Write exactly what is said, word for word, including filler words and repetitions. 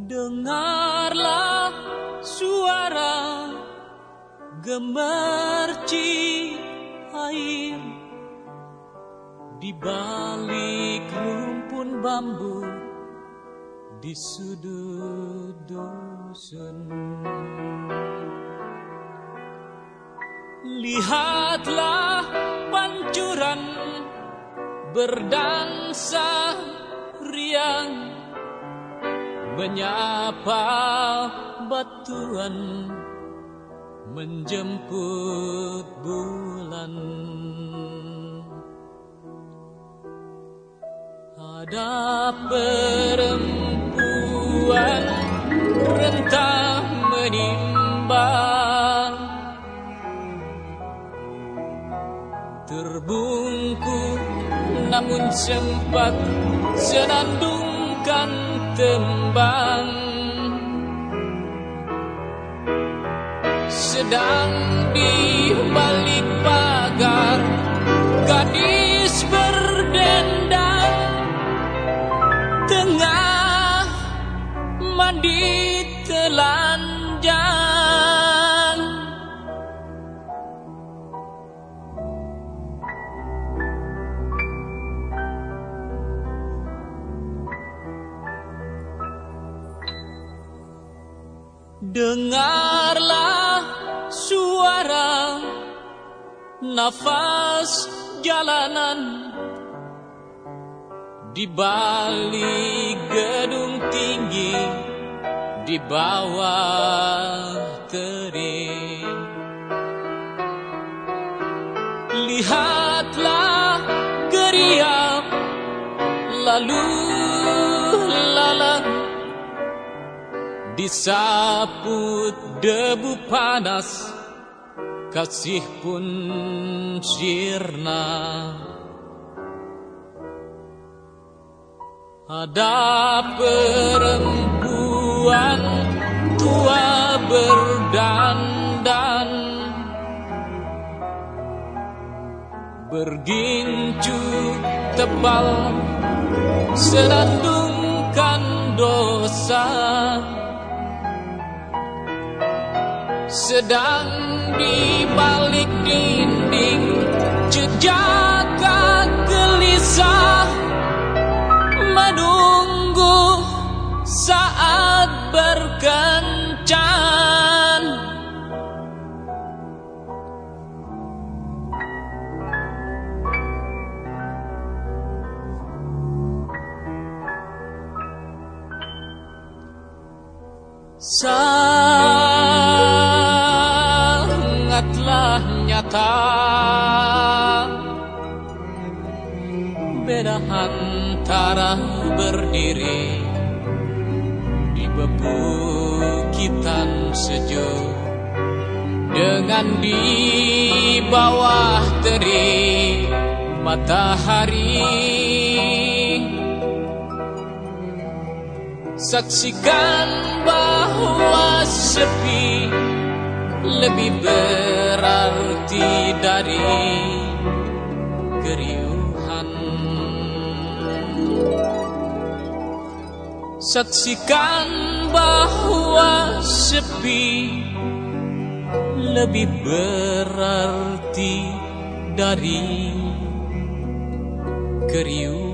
Dengarlah suara gemercik air di balik rumpun bambu di sudut dusun. Lihatlah pancuran berdansa riang menyapa batuan menjemput bulan. Ada perempuan rentah menimbang, terbungkuk namun sempat senandungkan tembang. Sedang di balik pagar gadis berdendang, tengah mandi telanjang. Dengarlah suara nafas jalanan di balik gedung tinggi di bawah terik. Lihatlah geriam lalu lalang disaput debu panas, kasih pun sirna. Ada perempuan tua berdandan, bergincu tebal senandungkan dosa. Sedang di balik dinding jejaka gelisah menunggu saat berkencan. Sangatlah nyata beda antara berdiri di bebukitan sejuk dengan di bawah terik matahari. Saksikan bahwa sepi lebih berarti dari keriuhan. Saksikan bahwa sepi lebih berarti dari keriuhan.